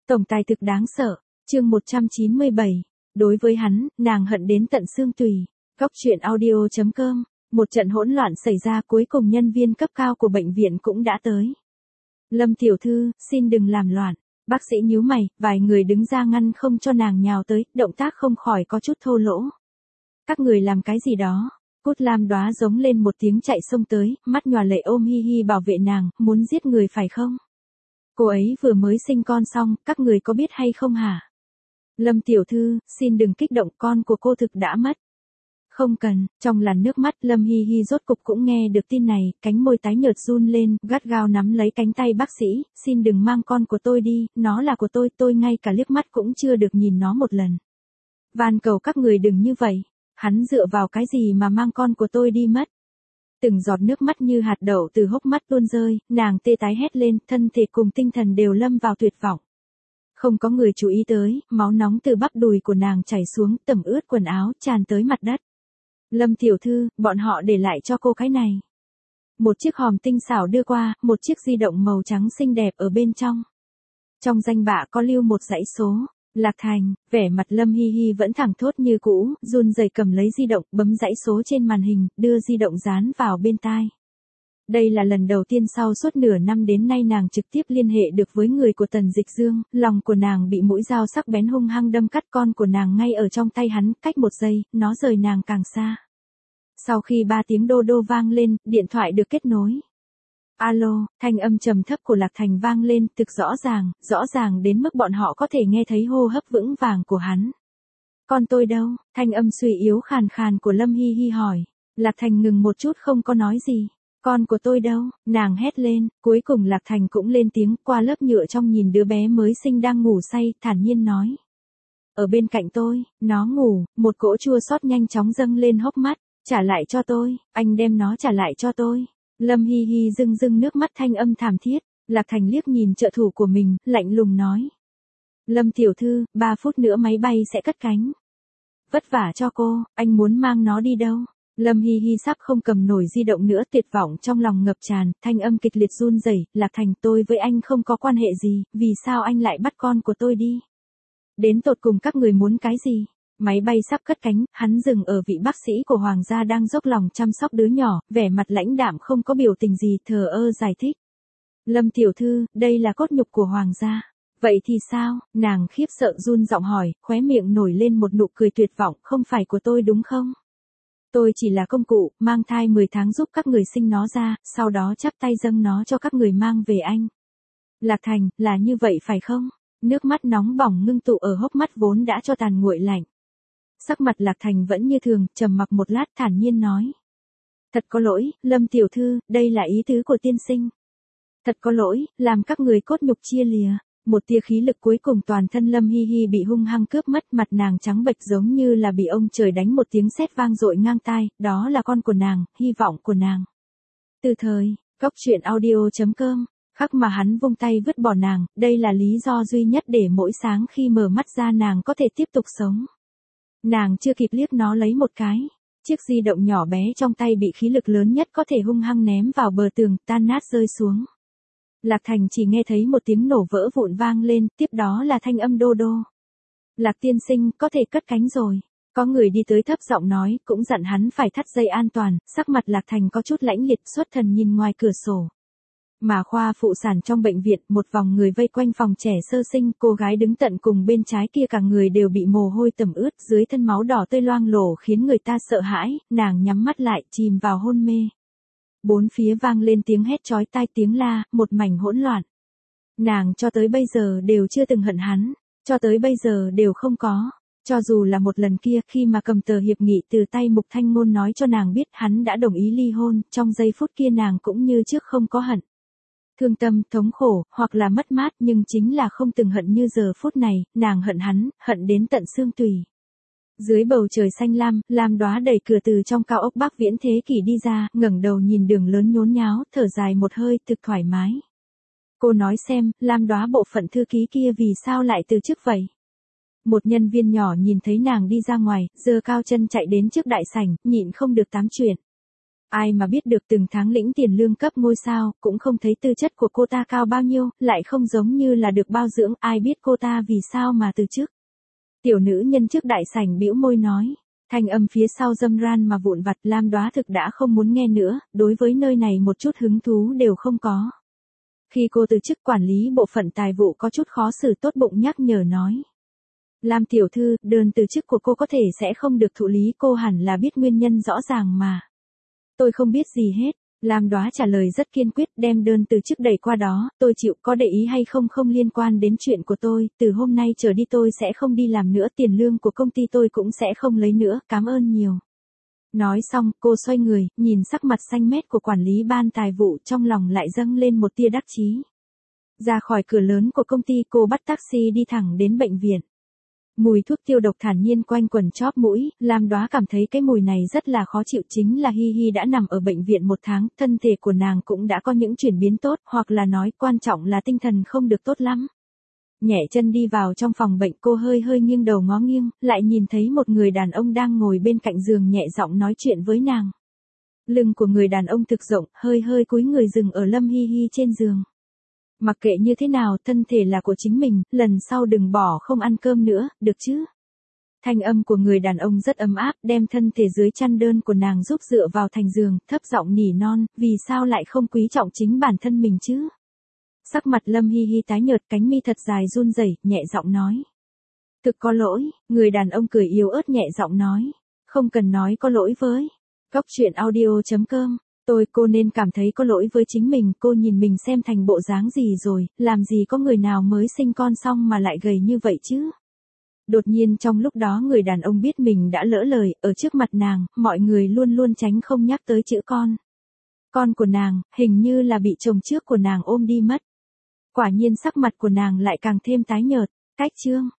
Tổng tài thực đáng sợ, chương 197. Đối với hắn, nàng hận đến tận xương tùy. Góc truyện audio.com. Một trận hỗn loạn xảy ra, cuối cùng nhân viên cấp cao của bệnh viện cũng đã tới. Lâm tiểu thư, xin đừng làm loạn. Bác sĩ nhíu mày, vài người đứng ra ngăn không cho nàng nhào tới, động tác không khỏi có chút thô lỗ. Các người làm cái gì đó? Cút Lam Đóa giống lên một tiếng chạy xông tới, mắt nhòa lệ ôm Hi Hi bảo vệ nàng, muốn giết người phải không? Cô ấy vừa mới sinh con xong, các người có biết hay không hả? Lâm tiểu thư, xin đừng kích động, con của cô thực đã mất. Không cần, trong làn nước mắt Lâm Hi Hi rốt cục cũng nghe được tin này, cánh môi tái nhợt run lên, gắt gao nắm lấy cánh tay bác sĩ, xin đừng mang con của tôi đi, nó là của tôi ngay cả liếc mắt cũng chưa được nhìn nó một lần. Van cầu các người đừng như vậy, hắn dựa vào cái gì mà mang con của tôi đi mất. Từng giọt nước mắt như hạt đậu từ hốc mắt tuôn rơi, nàng tê tái hét lên, thân thể cùng tinh thần đều lâm vào tuyệt vọng. Không có người chú ý tới, máu nóng từ bắp đùi của nàng chảy xuống, tẩm ướt quần áo, tràn tới mặt đất. Lâm tiểu thư, bọn họ để lại cho cô cái này. Một chiếc hòm tinh xảo đưa qua, một chiếc di động màu trắng xinh đẹp ở bên trong. Trong danh bạ có lưu một dãy số. Lạc Thành, vẻ mặt Lâm Hi Hi vẫn thẳng thốt như cũ, run rẩy cầm lấy di động, bấm dãy số trên màn hình, đưa di động dán vào bên tai. Đây là lần đầu tiên sau suốt nửa năm đến nay nàng trực tiếp liên hệ được với người của Tần Dịch Dương, lòng của nàng bị mũi dao sắc bén hung hăng đâm cắt, con của nàng ngay ở trong tay hắn, cách một giây, nó rời nàng càng xa. Sau khi 3 tiếng đô đô vang lên, điện thoại được kết nối. Alo, thanh âm trầm thấp của Lạc Thành vang lên, thực rõ ràng đến mức bọn họ có thể nghe thấy hô hấp vững vàng của hắn. Con tôi đâu? Thanh âm suy yếu khàn khàn của Lâm Hi Hi hỏi. Lạc Thành ngừng một chút không có nói gì. Con của tôi đâu? Nàng hét lên, cuối cùng Lạc Thành cũng lên tiếng, qua lớp nhựa trong nhìn đứa bé mới sinh đang ngủ say, thản nhiên nói. Ở bên cạnh tôi, nó ngủ, một cỗ chua xót nhanh chóng dâng lên hốc mắt. Trả lại cho tôi, anh đem nó trả lại cho tôi. Lâm Hi Hi rưng nước mắt, thanh âm thảm thiết. Lạc Thành liếc nhìn trợ thủ của mình, lạnh lùng nói. Lâm tiểu thư, 3 phút nữa máy bay sẽ cất cánh. Vất vả cho cô, anh muốn mang nó đi đâu? Lâm Hi Hi sắp không cầm nổi di động nữa, tuyệt vọng trong lòng ngập tràn, thanh âm kịch liệt run rẩy. Lạc Thành, tôi với anh không có quan hệ gì, vì sao anh lại bắt con của tôi đi? Đến tột cùng các người muốn cái gì? Máy bay sắp cất cánh, hắn dừng ở vị bác sĩ của Hoàng gia đang dốc lòng chăm sóc đứa nhỏ, vẻ mặt lãnh đạm không có biểu tình gì, thờ ơ giải thích. Lâm tiểu thư, đây là cốt nhục của Hoàng gia. Vậy thì sao? Nàng khiếp sợ run giọng hỏi, khóe miệng nổi lên một nụ cười tuyệt vọng, không phải của tôi đúng không? Tôi chỉ là công cụ, mang thai 10 tháng giúp các người sinh nó ra, sau đó chắp tay dâng nó cho các người mang về anh. Lạc Thành, là như vậy phải không? Nước mắt nóng bỏng ngưng tụ ở hốc mắt vốn đã cho tàn nguội lạnh. Sắc mặt Lạc Thành vẫn như thường, trầm mặc một lát thản nhiên nói. Thật có lỗi, Lâm tiểu thư, đây là ý tứ của tiên sinh. Thật có lỗi, làm các người cốt nhục chia lìa. Một tia khí lực cuối cùng toàn thân Lâm Hi Hi bị hung hăng cướp mất, mặt nàng trắng bệch giống như là bị ông trời đánh một tiếng sét vang dội ngang tai, đó là con của nàng, hy vọng của nàng. Từ thời, góc truyện audio.com, khắc mà hắn vung tay vứt bỏ nàng, đây là lý do duy nhất để mỗi sáng khi mở mắt ra nàng có thể tiếp tục sống. Nàng chưa kịp liếc nó lấy một cái, chiếc di động nhỏ bé trong tay bị khí lực lớn nhất có thể hung hăng ném vào bờ tường, tan nát rơi xuống. Lạc Thành chỉ nghe thấy một tiếng nổ vỡ vụn vang lên, tiếp đó là thanh âm đô đô. Lạc tiên sinh, có thể cất cánh rồi. Có người đi tới thấp giọng nói, cũng dặn hắn phải thắt dây an toàn, sắc mặt Lạc Thành có chút lãnh liệt, xuất thần nhìn ngoài cửa sổ. Mà khoa phụ sản trong bệnh viện, một vòng người vây quanh phòng trẻ sơ sinh, cô gái đứng tận cùng bên trái kia cả người đều bị mồ hôi tẩm ướt, dưới thân máu đỏ tươi loang lổ khiến người ta sợ hãi, nàng nhắm mắt lại, chìm vào hôn mê. Bốn phía vang lên tiếng hét chói tai, tiếng la, một mảnh hỗn loạn. Nàng cho tới bây giờ đều chưa từng hận hắn, cho tới bây giờ đều không có. Cho dù là một lần kia khi mà cầm tờ hiệp nghị từ tay Mục Thanh Ngôn nói cho nàng biết hắn đã đồng ý ly hôn, trong giây phút kia nàng cũng như trước không có hận. Thương tâm, thống khổ, hoặc là mất mát, nhưng chính là không từng hận như giờ phút này, nàng hận hắn, hận đến tận xương tủy. Dưới bầu trời xanh lam, Lam Đóa đẩy cửa từ trong cao ốc Bắc Viễn Thế Kỷ đi ra, ngẩng đầu nhìn đường lớn nhốn nháo, thở dài một hơi, thực thoải mái. Cô nói xem, Lam Đóa bộ phận thư ký kia vì sao lại từ chức vậy? Một nhân viên nhỏ nhìn thấy nàng đi ra ngoài, giơ cao chân chạy đến trước đại sảnh, nhịn không được tám chuyện. Ai mà biết được từng tháng lĩnh tiền lương cấp ngôi sao, cũng không thấy tư chất của cô ta cao bao nhiêu, lại không giống như là được bao dưỡng, ai biết cô ta vì sao mà từ chức. Tiểu nữ nhân trước đại sảnh bĩu môi nói, thanh âm phía sau dâm ran mà vụn vặt. Lam Đóa thực đã không muốn nghe nữa, đối với nơi này một chút hứng thú đều không có. Khi cô từ chức, quản lý bộ phận tài vụ có chút khó xử tốt bụng nhắc nhở nói. Lam tiểu thư, đơn từ chức của cô có thể sẽ không được thụ lý, cô hẳn là biết nguyên nhân rõ ràng mà. Tôi không biết gì hết. Lam Đóa trả lời rất kiên quyết, đem đơn từ chức đẩy qua đó, tôi chịu, có để ý hay không không liên quan đến chuyện của tôi, từ hôm nay trở đi tôi sẽ không đi làm nữa, tiền lương của công ty tôi cũng sẽ không lấy nữa, cảm ơn nhiều. Nói xong, cô xoay người, nhìn sắc mặt xanh mét của quản lý ban tài vụ, trong lòng lại dâng lên một tia đắc chí. Ra khỏi cửa lớn của công ty, cô bắt taxi đi thẳng đến bệnh viện. Mùi thuốc tiêu độc thản nhiên quanh quẩn chóp mũi, Lam Đóa cảm thấy cái mùi này rất là khó chịu. Chính là Hi Hi đã nằm ở bệnh viện 1 tháng, thân thể của nàng cũng đã có những chuyển biến tốt, hoặc là nói quan trọng là tinh thần không được tốt lắm. Nhẹ chân đi vào trong phòng bệnh, cô hơi hơi nghiêng đầu ngó nghiêng, lại nhìn thấy một người đàn ông đang ngồi bên cạnh giường nhẹ giọng nói chuyện với nàng. Lưng của người đàn ông thực rộng, hơi hơi cúi người dừng ở Lâm Hi Hi trên giường. Mặc kệ như thế nào, thân thể là của chính mình, lần sau đừng bỏ không ăn cơm nữa, được chứ? Thanh âm của người đàn ông rất ấm áp, đem thân thể dưới chăn đơn của nàng giúp dựa vào thành giường, thấp giọng nỉ non, vì sao lại không quý trọng chính bản thân mình chứ? Sắc mặt Lâm Hi Hi tái nhợt, cánh mi thật dài run rẩy, nhẹ giọng nói. Thực có lỗi, người đàn ông cười yếu ớt nhẹ giọng nói. Không cần nói có lỗi với. Góc truyện audio.com. Cô nên cảm thấy có lỗi với chính mình, cô nhìn mình xem thành bộ dáng gì rồi, làm gì có người nào mới sinh con xong mà lại gầy như vậy chứ. Đột nhiên trong lúc đó người đàn ông biết mình đã lỡ lời, ở trước mặt nàng, mọi người luôn luôn tránh không nhắc tới chữ con. Con của nàng, hình như là bị chồng trước của nàng ôm đi mất. Quả nhiên sắc mặt của nàng lại càng thêm tái nhợt. Cách chương